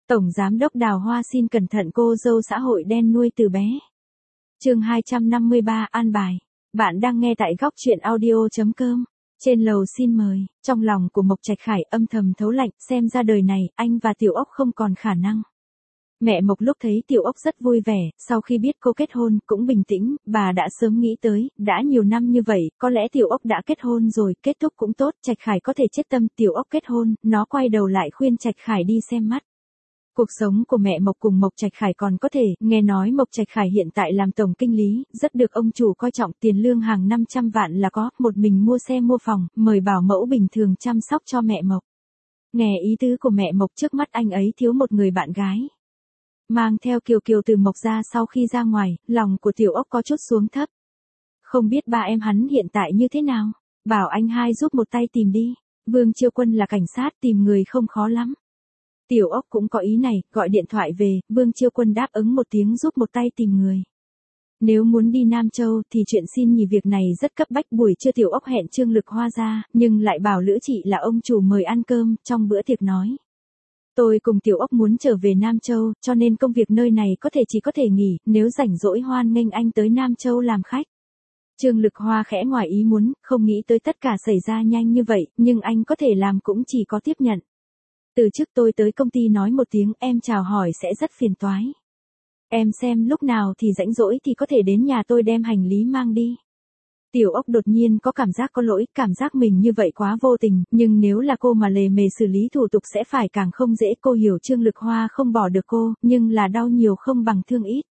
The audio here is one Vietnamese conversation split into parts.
Tổng Giám đốc Đào Hoa xin cẩn thận cô dâu xã hội đen nuôi từ bé. Chương 253 an bài. Bạn đang nghe tại góc truyện audio.com. Trên lầu xin mời. Trong lòng của Mộc Trạch Khải âm thầm thấu lạnh, xem ra đời này, anh và Tiểu Ốc không còn khả năng. Mẹ Mộc lúc thấy Tiểu Ốc rất vui vẻ, sau khi biết cô kết hôn, cũng bình tĩnh, bà đã sớm nghĩ tới, đã nhiều năm như vậy, có lẽ Tiểu Ốc đã kết hôn rồi, kết thúc cũng tốt, Trạch Khải có thể chết tâm Tiểu Ốc kết hôn, nó quay đầu lại khuyên Trạch Khải đi xem mắt. Cuộc sống của mẹ Mộc cùng Mộc Trạch Khải còn có thể, nghe nói Mộc Trạch Khải hiện tại làm tổng kinh lý, rất được ông chủ coi trọng, tiền lương hàng 500 vạn là có, một mình mua xe mua phòng, mời bảo mẫu bình thường chăm sóc cho mẹ Mộc. Nghe ý tứ của mẹ Mộc, trước mắt anh ấy thiếu một người bạn gái. Mang theo Kiều Kiều từ Mộc ra sau khi ra ngoài, lòng của Tiểu Ốc có chút xuống thấp. Không biết ba em hắn hiện tại như thế nào, bảo anh hai giúp một tay tìm đi, Vương Chiêu Quân là cảnh sát, tìm người không khó lắm. Tiểu Ốc cũng có ý này, gọi điện thoại về, Vương Chiêu Quân đáp ứng một tiếng giúp một tay tìm người. Nếu muốn đi Nam Châu thì chuyện xin nghỉ việc này rất cấp bách. Buổi trưa Tiểu Ốc hẹn Trương Lực Hoa ra, nhưng lại bảo Lữ Chị là ông chủ mời ăn cơm, trong bữa tiệc nói. Tôi cùng Tiểu Ốc muốn trở về Nam Châu, cho nên công việc nơi này chỉ có thể nghỉ, nếu rảnh rỗi hoan nghênh anh tới Nam Châu làm khách. Trương Lực Hoa khẽ ngoài ý muốn, không nghĩ tới tất cả xảy ra nhanh như vậy, nhưng anh có thể làm cũng chỉ có tiếp nhận. Từ trước tôi tới công ty nói một tiếng em chào hỏi sẽ rất phiền toái. Em xem lúc nào thì rảnh rỗi thì có thể đến nhà tôi đem hành lý mang đi. Tiểu Ốc đột nhiên có cảm giác có lỗi, cảm giác mình như vậy quá vô tình, nhưng nếu là cô mà lề mề xử lý thủ tục sẽ phải càng không dễ. Cô hiểu Trương Lực Hoa không bỏ được cô, nhưng là đau nhiều không bằng thương ít.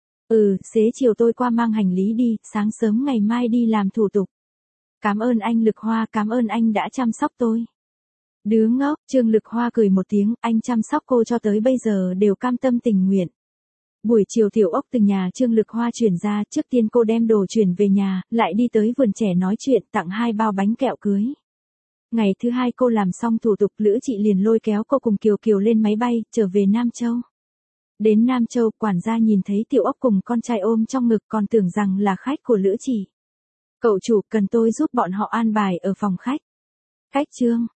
Xế chiều tôi qua mang hành lý đi, sáng sớm ngày mai đi làm thủ tục. Cảm ơn anh Lực Hoa, cảm ơn anh đã chăm sóc tôi. Đứa ngốc, Trương Lực Hoa cười một tiếng, anh chăm sóc cô cho tới bây giờ đều cam tâm tình nguyện. Buổi chiều Tiểu Ốc từ nhà Trương Lực Hoa chuyển ra, trước tiên cô đem đồ chuyển về nhà, lại đi tới vườn trẻ nói chuyện, tặng 2 bao bánh kẹo cưới. Ngày thứ 2 cô làm xong thủ tục, Lữ Chị liền lôi kéo cô cùng Kiều Kiều lên máy bay, trở về Nam Châu. Đến Nam Châu, quản gia nhìn thấy Tiểu Ốc cùng con trai ôm trong ngực, còn tưởng rằng là khách của Lữ Chị. Cậu chủ, cần tôi giúp bọn họ an bài ở phòng khách. Cách Trương